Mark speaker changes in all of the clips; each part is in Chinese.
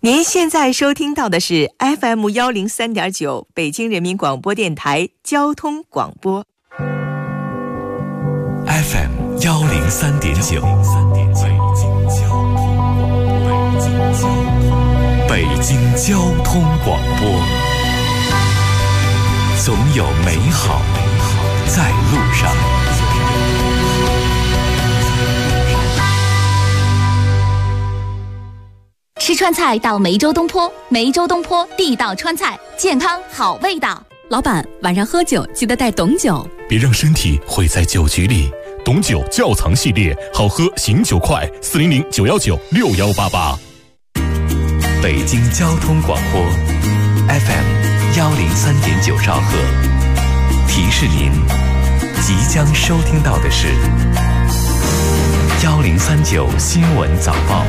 Speaker 1: 您现在收听到的是 FM103.9 北京人民广播电台交通广播。
Speaker 2: FM103.9 北京交通广播，总有美好在路上。
Speaker 3: 吃川菜到梅州东坡，梅州东坡地道川菜，健康好味道。
Speaker 4: 老板，晚上喝酒记得带董酒，
Speaker 2: 别让身体毁在酒局里。董酒窖藏系列，好喝醒酒快，400-919-6188。北京交通广播 FM103.9兆赫，提示您即将收听到的是1039新闻早报。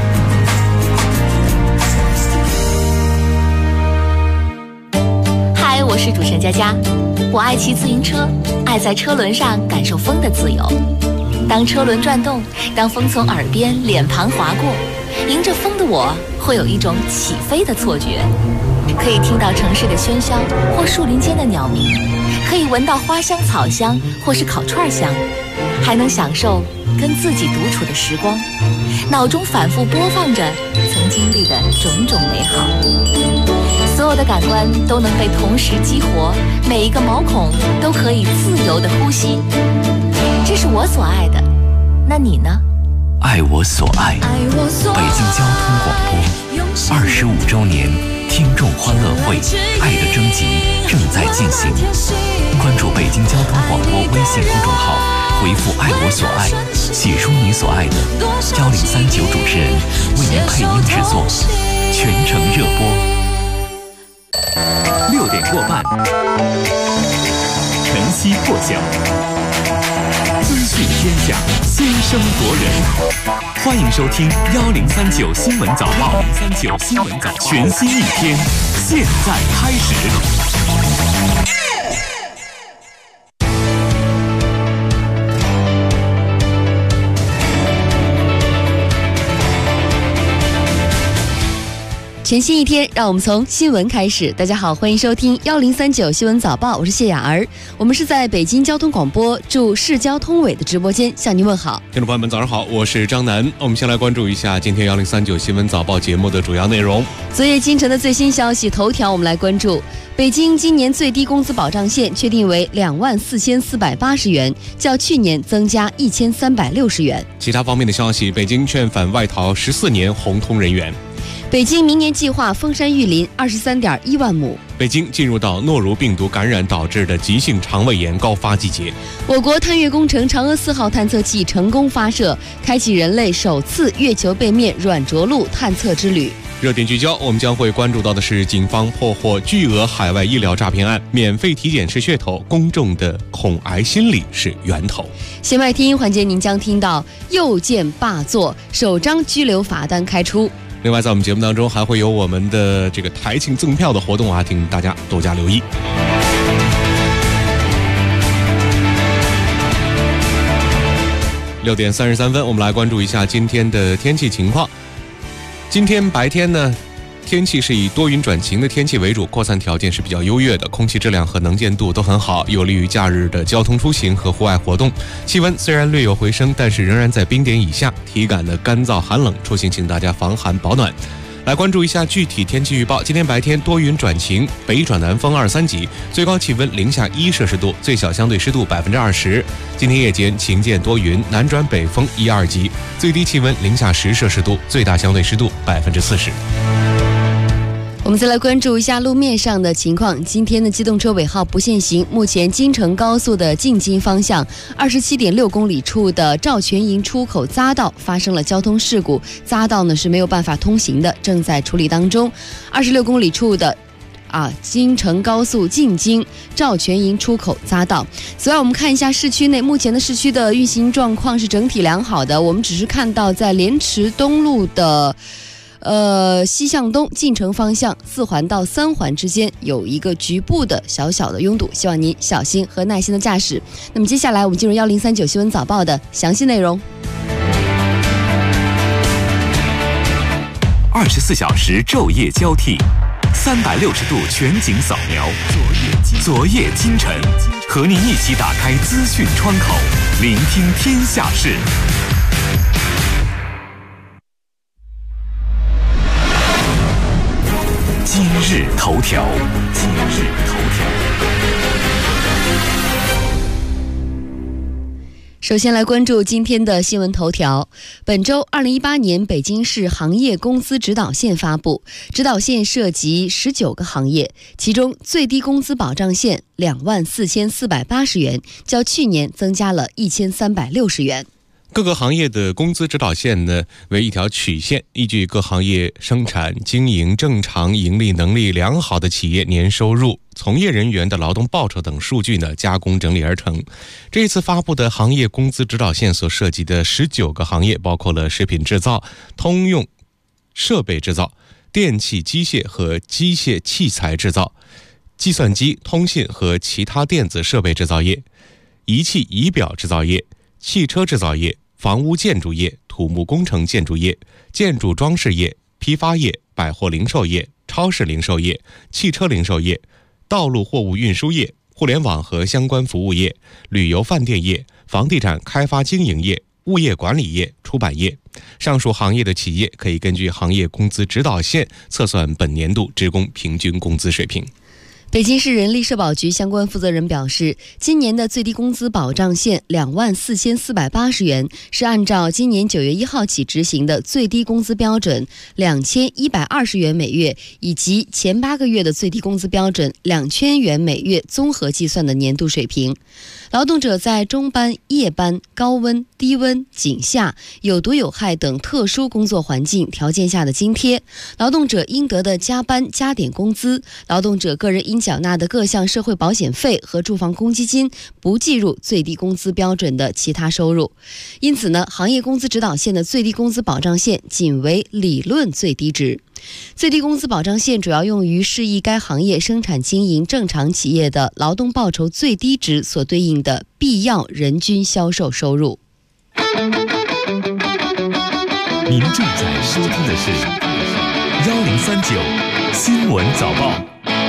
Speaker 3: 嗨，我是主持人佳佳。我爱骑自行车，爱在车轮上感受风的自由。当车轮转动，当风从耳边、脸庞划过，迎着风的我会有一种起飞的错觉。可以听到城市的喧嚣或树林间的鸟鸣，可以闻到花香、草香或是烤串香，还能享受跟自己独处的时光，脑中反复播放着曾经历的种种美好。所有的感官都能被同时激活，每一个毛孔都可以自由地呼吸。这是我所爱的，那你呢？
Speaker 2: 爱我所爱，北京交通广播25周年听众欢乐会爱的征集正在进行，关注北京交通广播微信公众号，回复爱我所爱，写出你所爱的，1039主持人为您配音制作，全程热播。6点过半，晨曦破晓，资讯天下，先声夺人。欢迎收听1039新闻早报，1039新闻早报，全新一天，现在开始。
Speaker 4: 全新一天，让我们从新闻开始。大家好，欢迎收听1039新闻早报，我是谢雅儿。我们是在北京交通广播驻市交通委的直播间向您问好。
Speaker 5: 听众朋友们早上好，我是张楠。我们先来关注一下今天1039新闻早报节目的主要内容。
Speaker 4: 昨夜今晨的最新消息头条，我们来关注北京今年最低工资保障线确定为24480元，较去年增加1360元。
Speaker 5: 其他方面的消息，北京劝返外逃14年红通人员。
Speaker 4: 北京明年计划封山育林23.1万亩。
Speaker 5: 北京进入到诺如病毒感染导致的急性肠胃炎高发季节。
Speaker 4: 我国探月工程嫦娥4号探测器成功发射，开启人类首次月球背面软着陆探测之旅。
Speaker 5: 热点聚焦，我们将会关注到的是警方破获巨额海外医疗诈骗案，免费体检是噱头，公众的恐癌心理是源头。
Speaker 4: 弦外听音环节，您将听到又见霸座，首张拘留罚单开出。
Speaker 5: 另外，在我们节目当中还会有我们的这个台庆赠票的活动啊，请大家多加留意。6点33分，我们来关注一下今天的天气情况。今天白天呢，天气是以多云转晴的天气为主，扩散条件是比较优越的，空气质量和能见度都很好，有利于假日的交通出行和户外活动。气温虽然略有回升，但是仍然在冰点以下，体感的干燥寒冷，出行请大家防寒保暖。来关注一下具体天气预报。今天白天多云转晴，北转南风2、3级，最高气温零下1摄氏度，最小相对湿度20%。今天夜间晴间多云，南转北风1、2级，最低气温零下10摄氏度，最大相对湿度40%。
Speaker 4: 我们再来关注一下路面上的情况。今天的机动车尾号不限行，目前京承高速的进京方向27.6公里处的赵全营出口匝道发生了交通事故，匝道呢是没有办法通行的，正在处理当中。26公里处的京承高速进京赵全营出口匝道。此外，我们看一下市区内目前的市区的运行状况是整体良好的，我们只是看到在莲池东路的西向东进城方向4环到3环之间有一个局部的小小的拥堵，希望您小心和耐心的驾驶。那么接下来我们进入1039新闻早报的详细内容。
Speaker 2: 24小时昼夜交替，360度全景扫描，昨夜今晨，和您一起打开资讯窗口，聆听天下事。今日头条，今日头条。
Speaker 4: 首先来关注今天的新闻头条。本周2018年北京市行业工资指导线发布，指导线涉及19个行业，其中最低工资保障线24480元，较去年增加了1360元。
Speaker 5: 各个行业的工资指导线呢为一条曲线，依据各行业生产经营正常、盈利能力良好的企业年收入、从业人员的劳动报酬等数据呢加工整理而成。这一次发布的行业工资指导线所涉及的19个行业，包括了食品制造、通用设备制造、电气机械和机械器材制造、计算机、通信和其他电子设备制造业、仪器仪表制造业、汽车制造业、房屋建筑业、土木工程建筑业、建筑装饰业、批发业、百货零售业、超市零售业、汽车零售业、道路货物运输业、互联网和相关服务业、旅游饭店业、房地产开发经营业、物业管理业、出版业。上述行业的企业可以根据行业工资指导线测算本年度职工平均工资水平。
Speaker 4: 北京市人力社保局相关负责人表示，今年的最低工资保障线24480元是按照今年9月1号起执行的最低工资标准2120元每月，以及前8个月的最低工资标准2000元每月综合计算的年度水平。劳动者在中班、夜班、高温、低温、井下、有毒有害等特殊工作环境条件下的津贴，劳动者应得的加班加点工资，劳动者个人应缴纳的各项社会保险费和住房公积金不计入最低工资标准的其他收入。因此呢，行业工资指导线的最低工资保障线仅为理论最低值。最低工资保障线主要用于适宜该行业生产经营正常企业的劳动报酬最低值所对应的必要人均销售收入。
Speaker 2: 您正在收听的是1039新闻早报。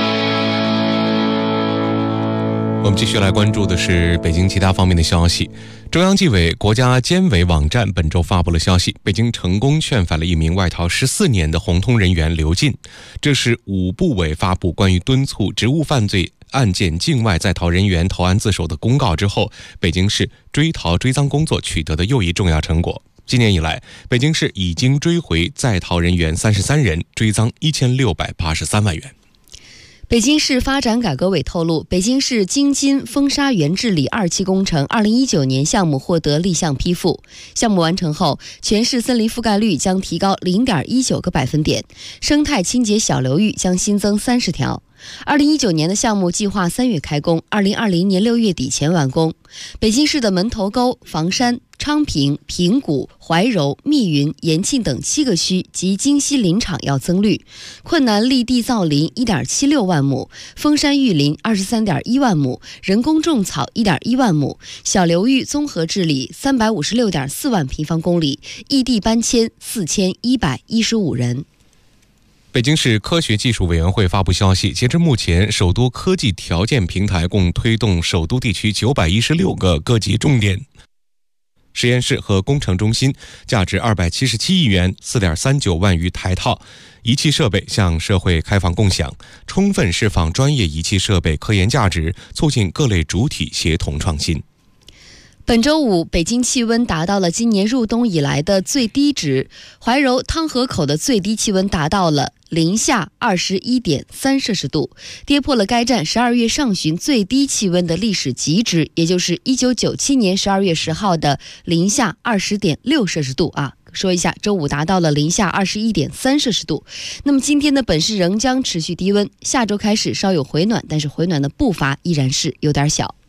Speaker 5: 我们继续来关注的是北京其他方面的消息。中央纪委国家监委网站本周发布了消息，北京成功劝返了一名外逃14年的红通人员刘进。这是5部委发布关于敦促职务犯罪案件境外在逃人员投案自首的公告之后，北京市追逃追赃工作取得的又一重要成果。今年以来，北京市已经追回在逃人员33人，追赃1683万元。
Speaker 4: 北京市发展改革委透露，北京市京津风沙源治理2期工程2019年项目获得立项批复。项目完成后，全市森林覆盖率将提高0.19个百分点，生态清洁小流域将新增30条。2019年的项目计划3月开工，2020年6月底前完工。北京市的门头沟、房山、昌平、平谷、怀柔、密云、延庆等7个区及京西林场要增绿，困难立地造林1.76万亩，封山育林23.1万亩，人工种草1.1万亩，小流域综合治理356.4万平方公里，异地搬迁4115人。
Speaker 5: 北京市科学技术委员会发布消息，截至目前，首都科技条件平台共推动首都地区916个各级重点实验室和工程中心，价值277亿元、4.39万余台套仪器设备向社会开放共享，充分释放专业仪器设备科研价值，促进各类主体协同创新。
Speaker 4: 本周五，北京气温达到了今年入冬以来的最低值，怀柔汤河口的最低气温达到了零下21.3摄氏度，跌破了该站12月上旬最低气温的历史极值，也就是1997年12月10号的零下20.6摄氏度啊。说一下，周五达到了零下21.3摄氏度。那么今天的本市仍将持续低温，下周开始稍有回暖，但是回暖的步伐依然是有点小。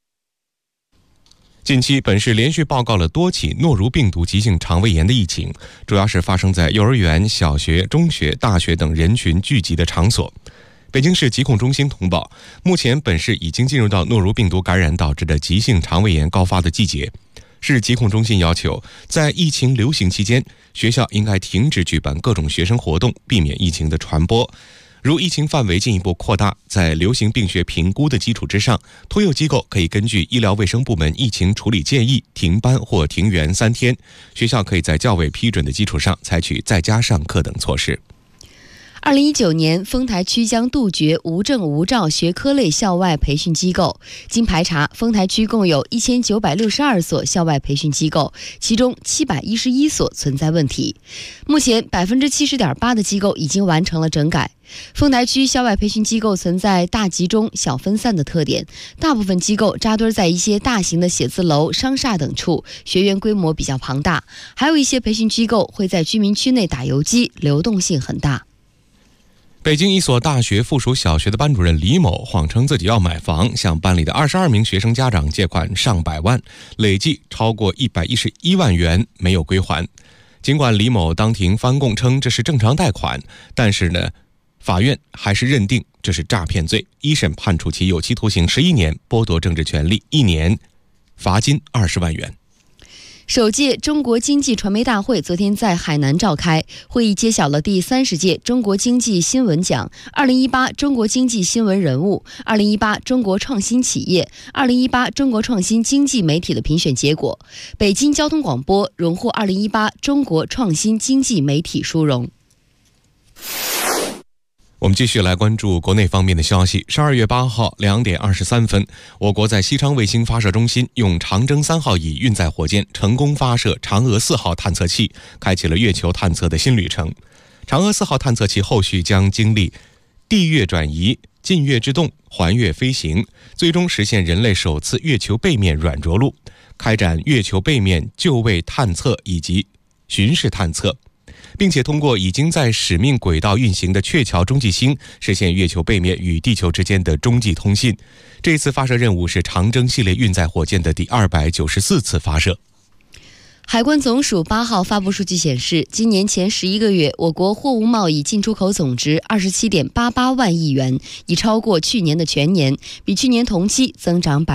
Speaker 5: 近期，本市连续报告了多起诺如病毒急性肠胃炎的疫情，主要是发生在幼儿园、小学、中学、大学等人群聚集的场所。北京市疾控中心通报，目前本市已经进入到诺如病毒感染导致的急性肠胃炎高发的季节。 市疾控中心要求，在疫情流行期间，学校应该停止举办各种学生活动，避免疫情的传播。如疫情范围进一步扩大，在流行病学评估的基础之上，托幼机构可以根据医疗卫生部门疫情处理建议停班或停园3天。学校可以在教委批准的基础上采取在家上课等措施。
Speaker 4: 2019年，丰台区将杜绝无证无照学科类校外培训机构。经排查，丰台区共有1962所校外培训机构，其中711所存在问题。目前70.8%的机构已经完成了整改。丰台区校外培训机构存在大集中、小分散的特点，大部分机构扎堆在一些大型的写字楼、商厦等处，学员规模比较庞大。还有一些培训机构会在居民区内打游击，流动性很大。
Speaker 5: 北京一所大学附属小学的班主任李某谎称自己要买房，向班里的22名学生家长借款上百万，累计超过111万元没有归还。尽管李某当庭翻供称这是正常贷款，但是呢，法院还是认定这是诈骗罪，一审判处其有期徒刑11年，剥夺政治权利1年，罚金20万元。
Speaker 4: 首届中国经济传媒大会昨天在海南召开，会议揭晓了第30届中国经济新闻奖、2018中国经济新闻人物、2018中国创新企业、2018中国创新经济媒体的评选结果。北京交通广播荣获2018中国创新经济媒体殊荣。
Speaker 5: 我们继续来关注国内方面的消息。12月8号2点23分，我国在西昌卫星发射中心用长征3号乙运载火箭成功发射嫦娥4号探测器，开启了月球探测的新旅程。嫦娥4号探测器后续将经历地月转移、近月制动、环月飞行，最终实现人类首次月球背面软着陆，开展月球背面就位探测以及巡视探测，并且通过已经在使命轨道运行的鹊桥中继星，实现月球背面与地球之间的中继通信。这次发射任务是长征系列运载火箭的第294次发射。
Speaker 4: 海关总署8号发布数据显示，今年前11个月，我国货物贸易进出口总值27.88万亿元，已超过去年的全年，比去年同期增长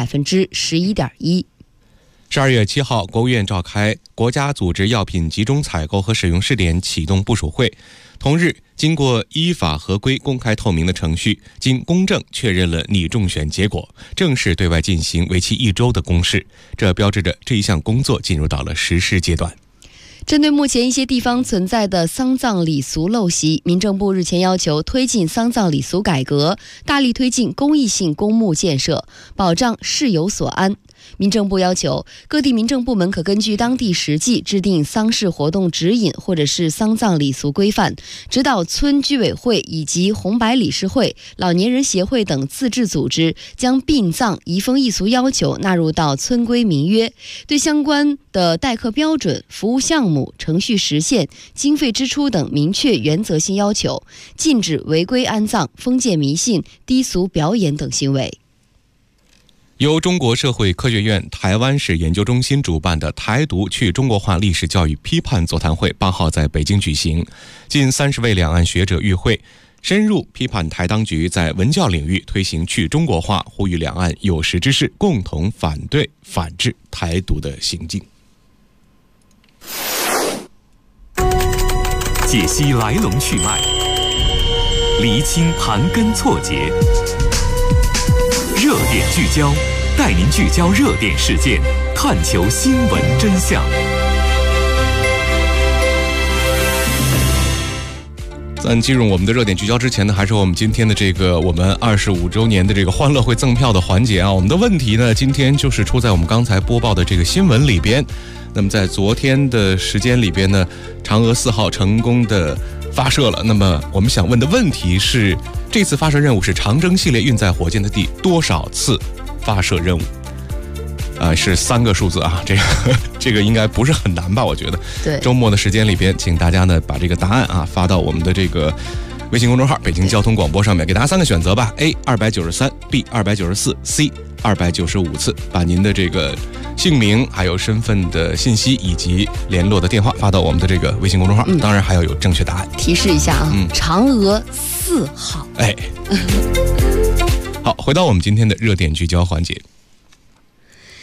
Speaker 4: 11.1%。
Speaker 5: 12月7号，国务院召开国家组织药品集中采购和使用试点启动部署会。同日，经过依法合规、公开透明的程序，经公证确认了拟中选结果，正式对外进行为期1周的公示。这标志着这一项工作进入到了实施阶段。
Speaker 4: 针对目前一些地方存在的丧葬礼俗陋习，民政部日前要求推进丧葬礼俗改革，大力推进公益性公墓建设，保障事有所安。民政部要求各地民政部门可根据当地实际制定丧事活动指引或者是丧葬礼俗规范，指导村居委会以及红白理事会、老年人协会等自治组织将殡葬移风易俗要求纳入到村规民约，对相关的待客标准、服务项目、程序实现、经费支出等明确原则性要求，禁止违规安葬、封建迷信、低俗表演等行为。
Speaker 5: 由中国社会科学院台湾市研究中心主办的台独去中国化历史教育批判座谈会8号在北京举行，近30位两岸学者与会，深入批判台当局在文教领域推行去中国化，呼吁两岸有识之士共同反对反制台独的行径。
Speaker 2: 解析来龙去脉，厘清盘根错节，热点聚焦，带您聚焦热点事件，探求新闻真相。
Speaker 5: 在进入我们的热点聚焦之前呢，还是我们今天的这个我们25周年的这个欢乐会赠票的环节啊。我们的问题呢，今天就是出在我们刚才播报的这个新闻里边。那么在昨天的时间里边呢，嫦娥4号成功的发射了。那么我们想问的问题是，这次发射任务是长征系列运载火箭的第多少次发射任务？是3个数字啊，这个应该不是很难吧？我觉得。
Speaker 4: 对。
Speaker 5: 周末的时间里边，请大家呢把这个答案啊发到我们的这个微信公众号北京交通广播上面，给大家3个选择吧 ：A 293 ，B 294 ，C 295次，把您的这个姓名、还有身份的信息以及联络的电话发到我们的这个微信公众号。当然还要有正确答案。
Speaker 4: 提示一下啊，嫦娥4号。
Speaker 5: 哎，好，回到我们今天的热点聚焦环节。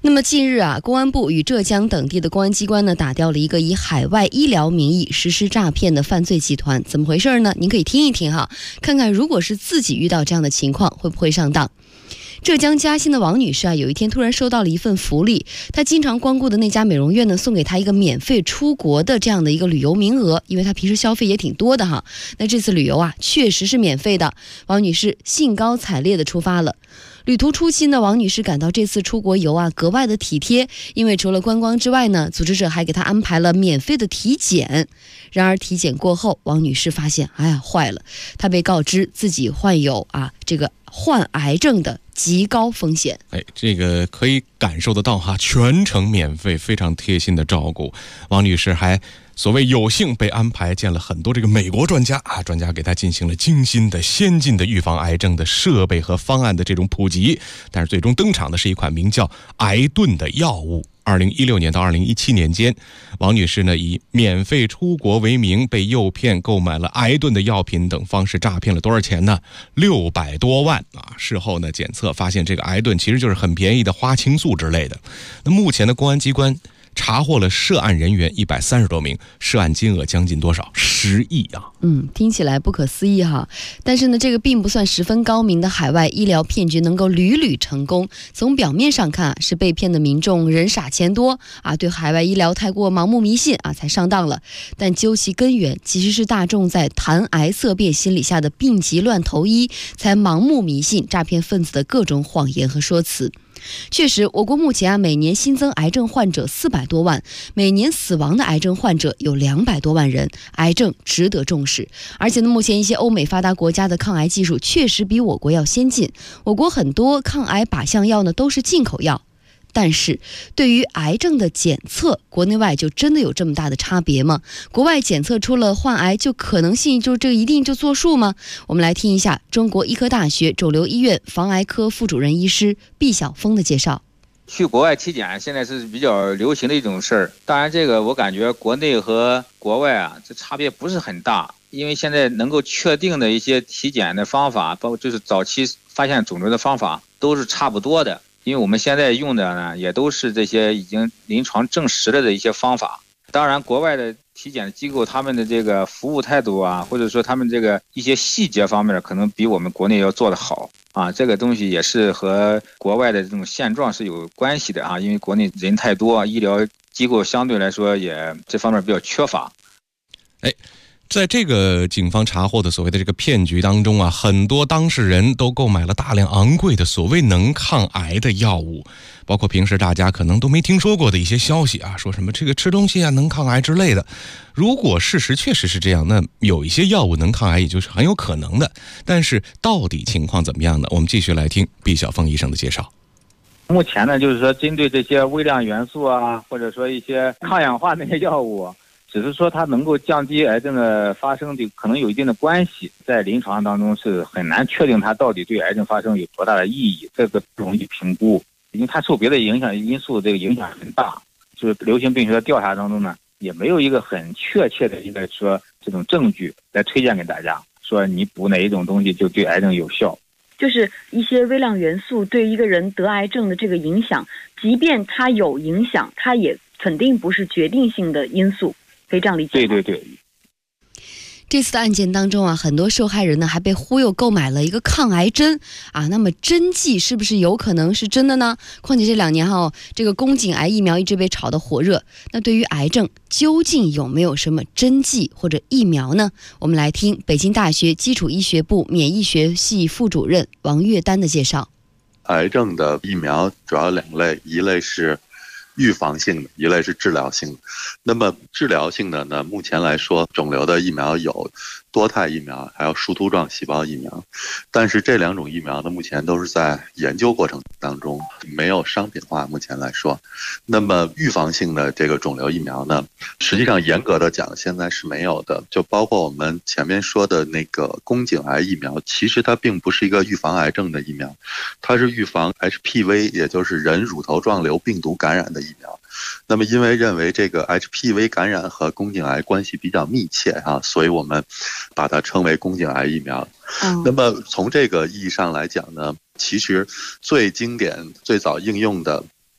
Speaker 4: 那么近日啊，公安部与浙江等地的公安机关呢，打掉了一个以海外医疗名义实施诈骗的犯罪集团。怎么回事呢？您可以听一听哈，看看如果是自己遇到这样的情况，会不会上当。浙江嘉兴的王女士啊，有一天突然收到了一份福利，她经常光顾的那家美容院呢，送给她一个免费出国的这样的一个旅游名额，因为她平时消费也挺多的哈。那这次旅游啊，确实是免费的。王女士兴高采烈地出发了。旅途初期呢，王女士感到这次出国游啊格外的体贴，因为除了观光之外呢，组织者还给她安排了免费的体检。然而体检过后，王女士发现，哎呀，坏了，她被告知自己患有这个患癌症的极高风险。
Speaker 5: 这个可以感受得到哈，全程免费，非常贴心的照顾。王女士还所谓有幸被安排见了很多这个美国专家啊，专家给她进行了精心的先进的预防癌症的设备和方案的这种普及，但是最终登场的是一款名叫癌盾的药物。2016年到2017年间，王女士呢以免费出国为名，被诱骗购买了癌盾的药品等方式诈骗了多少钱呢？600多万啊！事后呢检测发现，这个癌盾其实就是很便宜的花青素之类的。那目前的公安机关查获了涉案人员130多名，涉案金额将近多少？10亿啊！
Speaker 4: 听起来不可思议哈。但是呢，这个并不算十分高明的海外医疗骗局能够屡屡成功。从表面上看是被骗的民众人傻钱多啊，对海外医疗太过盲目迷信啊，才上当了。但究其根源，其实是大众在谈癌色变心理下的病急乱投医，才盲目迷信诈骗分子的各种谎言和说辞。确实，我国目前每年新增癌症患者400多万，每年死亡的癌症患者有200多万人，癌症值得重视。而且呢，目前一些欧美发达国家的抗癌技术确实比我国要先进，我国很多抗癌靶向药呢都是进口药。但是对于癌症的检测，国内外就真的有这么大的差别吗？国外检测出了患癌，就可能性就这一定就作数吗？我们来听一下中国医科大学肿瘤医院防癌科副主任医师毕晓峰的介绍。
Speaker 6: 去国外体检现在是比较流行的一种事儿，当然这个我感觉国内和国外啊，这差别不是很大，因为现在能够确定的一些体检的方法，包括就是早期发现肿瘤的方法都是差不多的。因为我们现在用的呢，也都是这些已经临床证实了的一些方法。当然，国外的体检机构他们的这个服务态度啊，或者说他们这个一些细节方面，可能比我们国内要做得好啊。这个东西也是和国外的这种现状是有关系的啊。因为国内人太多，医疗机构相对来说也这方面比较缺乏。
Speaker 5: 在这个警方查获的所谓的这个骗局当中啊，很多当事人都购买了大量昂贵的所谓能抗癌的药物，包括平时大家可能都没听说过的一些消息啊，说什么这个吃东西啊能抗癌之类的。如果事实确实是这样，那有一些药物能抗癌也就是很有可能的。但是到底情况怎么样呢？我们继续来听毕晓峰医生的介绍。
Speaker 6: 目前呢，就是说针对这些微量元素啊，或者说一些抗氧化那些药物，只是说它能够降低癌症的发生，就可能有一定的关系，在临床当中是很难确定它到底对癌症发生有多大的意义，这个不容易评估，因为它受别的影响因素这个影响很大。就是流行病学的调查当中呢，也没有一个很确切的一个说这种证据来推荐给大家，说你补哪一种东西就对癌症有效。
Speaker 7: 就是一些微量元素对一个人得癌症的这个影响，即便它有影响，它也肯定不是决定性的因素。可以这样理解吗？对。
Speaker 4: 这次的案件当中啊，很多受害人呢还被忽悠购买了一个抗癌针啊。那么针剂是不是有可能是真的呢？况且这2年这个宫颈癌疫苗一直被炒得火热。那对于癌症，究竟有没有什么针剂或者疫苗呢？我们来听北京大学基础医学部免疫学系副主任王月丹的介绍。
Speaker 8: 癌症的疫苗主要2类，一类是预防性的，一类是治疗性的。那么治疗性的呢，目前来说肿瘤的疫苗有多肽疫苗还有树突状细胞疫苗，但是这2种疫苗呢，目前都是在研究过程当中，没有商品化，目前来说。那么预防性的这个肿瘤疫苗呢，实际上严格的讲现在是没有的，就包括我们前面说的那个宫颈癌疫苗，其实它并不是一个预防癌症的疫苗，它是预防 HPV， 也就是人乳头状瘤病毒感染的疫苗。那么因为认为这个 HPV 感染和宫颈癌关系比较密切啊，所以我们把它称为宫颈癌疫苗。那么从这个意义上来讲呢，其实最经典最早应用的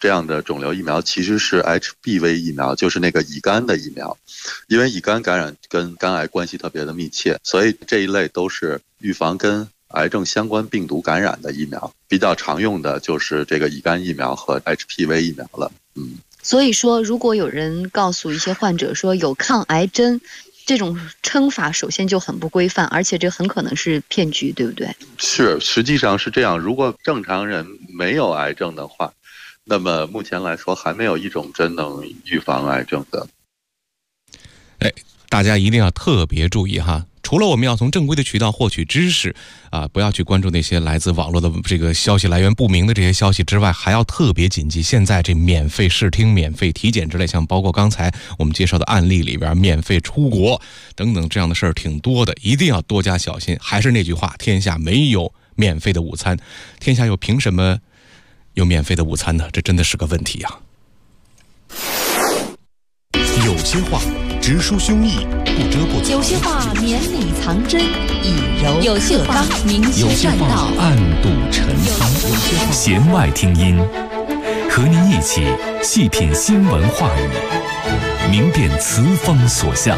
Speaker 8: 这样的肿瘤疫苗其实是 HPV 疫苗，就是那个乙肝的疫苗。因为乙肝感染跟肝癌关系特别的密切，所以这一类都是预防跟癌症相关病毒感染的疫苗。比较常用的就是这个乙肝疫苗和 HPV 疫苗了。
Speaker 9: 所以说，如果有人告诉一些患者说有抗癌针，这种称法首先就很不规范，而且这很可能是骗局，对不对？
Speaker 8: 是，实际上是这样。如果正常人没有癌症的话，那么目前来说还没有一种针能预防癌症的。
Speaker 5: 大家一定要特别注意哈。除了我们要从正规的渠道获取知识不要去关注那些来自网络的这个消息来源不明的这些消息之外，还要特别谨记现在这免费试听、免费体检之类，像包括刚才我们介绍的案例里边免费出国等等这样的事儿挺多的，一定要多加小心。还是那句话，天下没有免费的午餐，天下又凭什么有免费的午餐呢？这真的是个问题啊。
Speaker 2: 有些话直抒胸臆，不遮不藏；
Speaker 3: 有些话绵里藏针，以柔
Speaker 2: 有些
Speaker 3: 话明
Speaker 2: 有些
Speaker 3: 劝道，
Speaker 2: 暗度陈仓。弦外听音，和您一起细品新闻话语，明辨词风所向。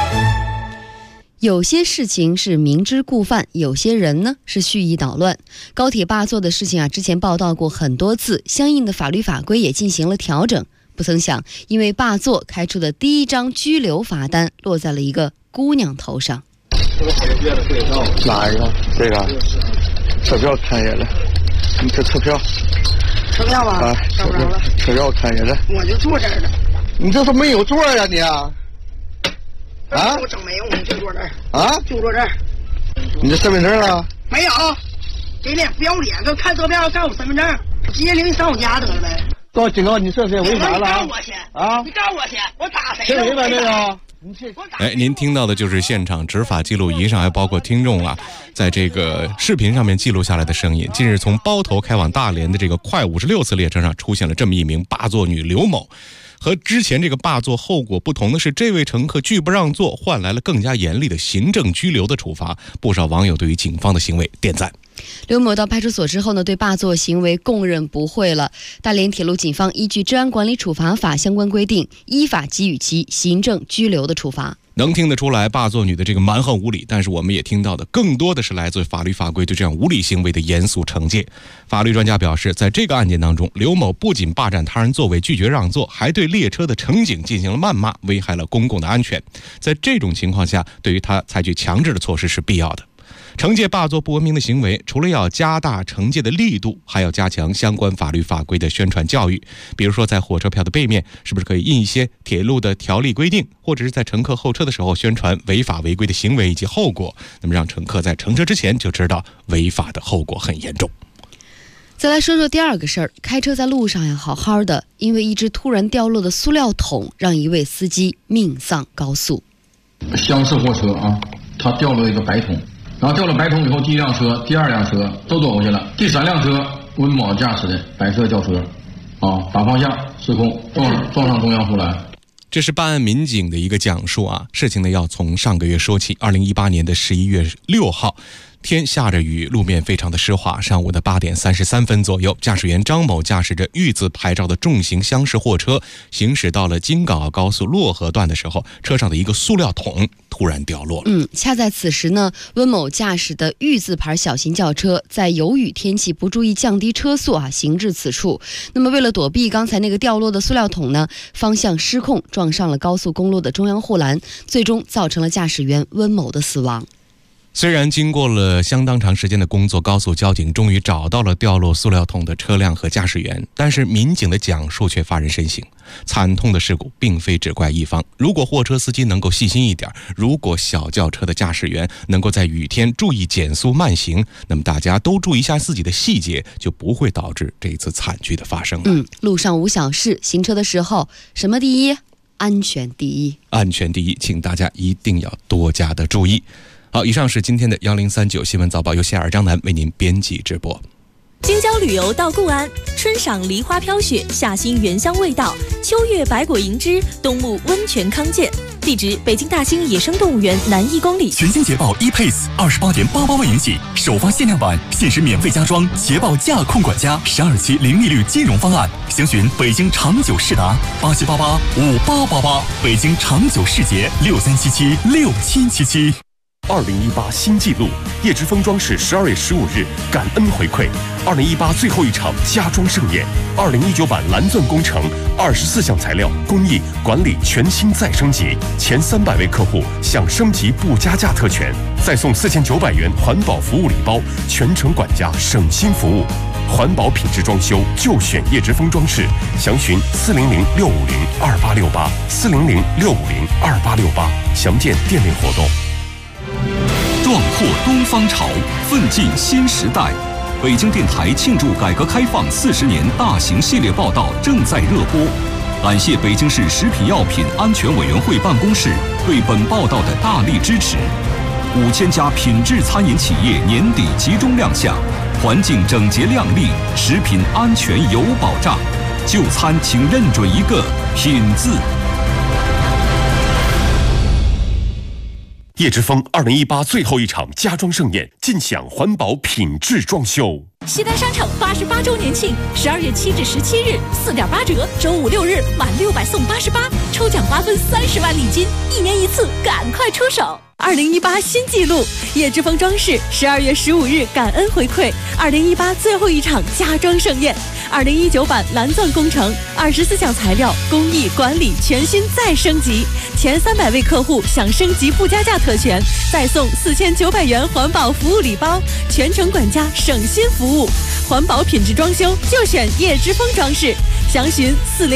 Speaker 4: 有些事情是明知故犯，有些人呢是蓄意捣乱。高铁霸座的事情之前报道过很多次，相应的法律法规也进行了调整。不曾想，因为霸座开出的第一张拘留罚单落在了一个姑娘头上。
Speaker 10: 哪一个？这个车票看一眼来，你这车票。
Speaker 11: 车票吧？找不着了。
Speaker 10: 车票看一眼来。
Speaker 11: 我就坐这儿了。
Speaker 10: 你这是没有座呀你啊？
Speaker 11: 我整没有，你就坐这儿。就坐这儿。
Speaker 10: 你这身份证啊？
Speaker 11: 没有。给脸不要脸，给我看车票，看我身份证，直接领你上我家得了呗。
Speaker 10: 警告你这是违法了啊！
Speaker 11: 你告我去，我打谁了？
Speaker 10: 违法没有？
Speaker 5: 您听到的就是现场执法记录仪上还包括听众在这个视频上面记录下来的声音。近日从包头开往大连的这个快56次列车上出现了这么一名霸座女刘某。和之前这个霸座后果不同的是，这位乘客拒不让座，换来了更加严厉的行政拘留的处罚。不少网友对于警方的行为点赞。
Speaker 4: 刘某到派出所之后呢，对霸座行为供认不讳了。大连铁路警方依据《治安管理处罚法》相关规定，依法给予其行政拘留的处罚。
Speaker 5: 能听得出来霸座女的这个蛮横无理，但是我们也听到的更多的是来自法律法规对这样无理行为的严肃惩戒。法律专家表示，在这个案件当中，刘某不仅霸占他人座位拒绝让座，还对列车的乘警进行了谩骂，危害了公共的安全。在这种情况下，对于他采取强制的措施是必要的。惩戒霸座不文明的行为，除了要加大惩戒的力度，还要加强相关法律法规的宣传教育。比如说，在火车票的背面，是不是可以印一些铁路的条例规定，或者是在乘客候车的时候宣传违法违规的行为以及后果，那么让乘客在乘车之前就知道违法的后果很严重。
Speaker 4: 再来说说第二个事儿，开车在路上呀，好好的，因为一只突然掉落的塑料桶，让一位司机命丧高速。
Speaker 12: 厢式货车它掉落一个白桶。然后掉了白桶以后，第一辆车、第二辆车都躲过去了，第三辆车温某驾驶的白色轿车，打方向失控撞上中央护栏。
Speaker 5: 这是办案民警的一个讲述事情呢要从上个月说起。2018年的11月6号，天下着雨，路面非常的湿滑。上午的8点33分左右，驾驶员张某驾驶着豫字牌照的重型厢式货车行驶到了京港澳高速漯河段的时候，车上的一个塑料桶突然掉落了。
Speaker 4: 恰在此时呢，温某驾驶的豫字牌小型轿车在有雨天气不注意降低车速行至此处。那么为了躲避刚才那个掉落的塑料桶呢，方向失控撞上了高速公路的中央护栏，最终造成了驾驶员温某的死亡。
Speaker 5: 虽然经过了相当长时间的工作，高速交警终于找到了掉落塑料桶的车辆和驾驶员，但是民警的讲述却发人深省。惨痛的事故并非只怪一方，如果货车司机能够细心一点，如果小轿车的驾驶员能够在雨天注意减速慢行，那么大家都注意一下自己的细节，就不会导致这一次惨剧的发生了。
Speaker 4: 路上无小事，行车的时候什么第一？安全第一。
Speaker 5: 安全第一，请大家一定要多加的注意。好，以上是今天的1039新闻早报，由谢尔张楠为您编辑直播。
Speaker 13: 京郊旅游到固安，春赏梨花飘雪，夏欣原香味道，秋月百果盈枝，冬沐温泉康健。地址：北京大兴野生动物园南1公里。
Speaker 14: 全新捷豹 ePace28.88万元起，首发限量版，限时免费加装捷豹驾控管家，12期零利率金融方案。详询北京长久世达87885888，北京长久世捷63776777。
Speaker 15: 2018新纪录，叶之峰装饰12月15日感恩回馈，2018最后一场家装盛宴，2019版蓝钻工程24项材料工艺管理全新再升级，前300位客户享升级不加价特权，再送4900元环保服务礼包，全程管家省心服务。环保品质装修就选叶之峰装饰，详询400-650-2868，400-650-2868，详见店内活动。
Speaker 2: 壮阔东方潮，奋进新时代。北京电台庆祝改革开放40年大型系列报道正在热播。感谢北京市食品药品安全委员会办公室对本报道的大力支持。5000家品质餐饮企业年底集中亮相，环境整洁亮丽，食品安全有保障。就餐请认准一个品字。
Speaker 15: 叶之峰2018最后一场家装盛宴，尽享环保品质装修。
Speaker 13: 西单商场88周年庆，12月7至17日4.8折，周5、6日满600送88，抽奖瓜分30万礼金，1年1次，赶快出手！2018新纪录，叶之峰装饰12月15日感恩回馈，2018最后一场家装盛宴，2019版蓝钻工程24项材料工艺管理全新再升级，前300位客户享升级不加价特权，再送4900元环保服务礼包，全程管家省心服务，环保品质装修就选叶之峰装饰，详询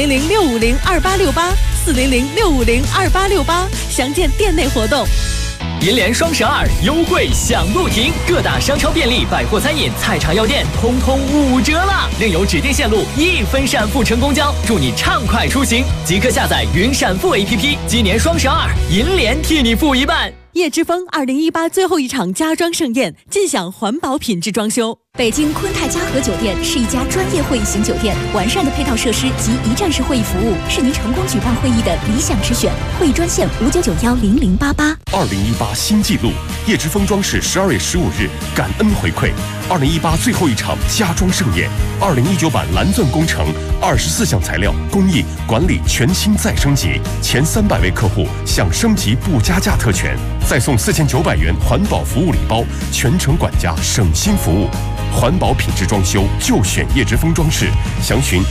Speaker 13: 400-650-2868，400-650-2868，详见店内活动。
Speaker 16: 银联双12优惠享不停，各大商超便利、百货餐饮、菜场药店通通5折了，另有指定线路1分闪付乘公交，祝你畅快出行！即刻下载云闪付 APP， 今年双12银联替你付一半。
Speaker 13: 叶之峰2018最后一场家装盛宴，尽享环保品质装修。
Speaker 17: 北京昆泰嘉禾酒店是一家专业会议型酒店，完善的配套设施及一站式会议服务是您成功举办会议的理想之选。会议专线59910088。
Speaker 15: 2018新纪录，叶之峰装饰12月15日感恩回馈，2018最后一场家装盛宴，2019版蓝钻工程24项材料工艺管理全新再升级，前300位客户享升级不加价特权，再送4900元环保服务礼包，全程管家省心服务。环保品质装修就选叶之峰装饰，详询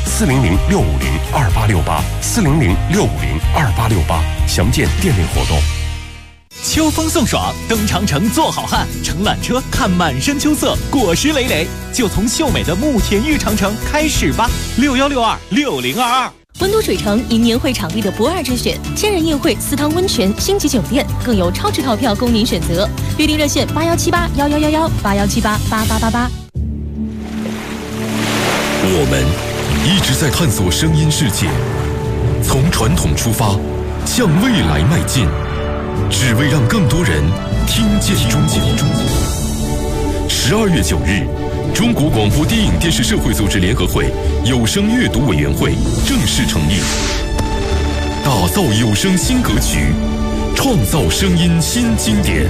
Speaker 15: 400-650-2868，400-650-2868，详见店内活动。
Speaker 16: 秋风送爽，登长城做好汉，乘缆车看满山秋色，果实累累，就从秀美的慕田峪长城开始吧！6162-6022。
Speaker 13: 温都水城迎年会场地的不二之选，千人宴会、私汤温泉、星级酒店，更有超值套票供您选择。预订热线81781111，8178888888。
Speaker 18: 我们一直在探索声音世界，从传统出发，向未来迈进，只为让更多人听见中国。12月9日，中国广播电影电视社会组织联合会有声阅读委员会正式成立，打造有声新格局，创造声音新经典。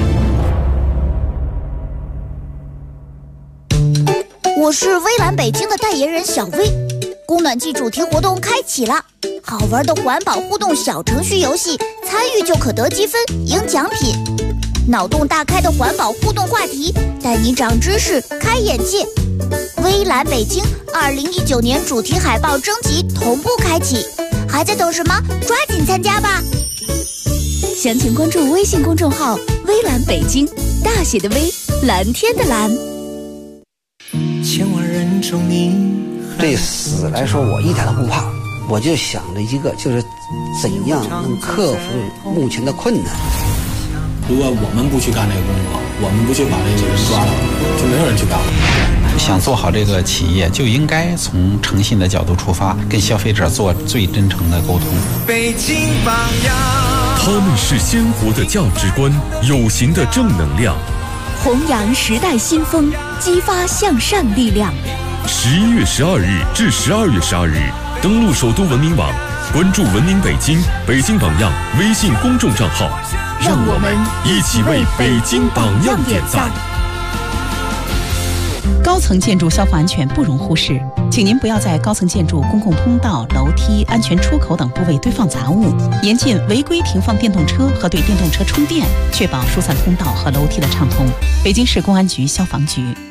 Speaker 19: 我是微蓝北京的代言人小薇，供暖季主题活动开启了，好玩的环保互动小程序游戏，参与就可得积分赢奖品。脑洞大开的环保互动话题，带你长知识开眼界。微蓝北京2019年主题海报征集同步开启，还在等什么？抓紧参加吧！
Speaker 17: 详情关注微信公众号微蓝北京，大写的微，蓝天的蓝。
Speaker 20: 千万人中你对死来说我一点都不怕，我就想着一个，就是怎样能克服目前的困难。
Speaker 21: 如果我们不去干这个工作，我们不去把这个人抓了，就没有人去干了。
Speaker 22: 想做好这个企业，就应该从诚信的角度出发，跟消费者做最真诚的沟通。
Speaker 18: 北京榜样，他们是鲜活的价值观，有形的正能量，
Speaker 17: 弘扬时代新风，激发向善力量。
Speaker 18: 11月12日至12月12日，登录首都文明网，关注文明北京、北京榜样微信公众账号，让我们一起为北京榜样点赞。
Speaker 1: 高层建筑消防安全不容忽视，请您不要在高层建筑公共通道、楼梯、安全出口等部位堆放杂物，严禁违规停放电动车和对电动车充电，确保疏散通道和楼梯的畅通。北京市公安局消防局。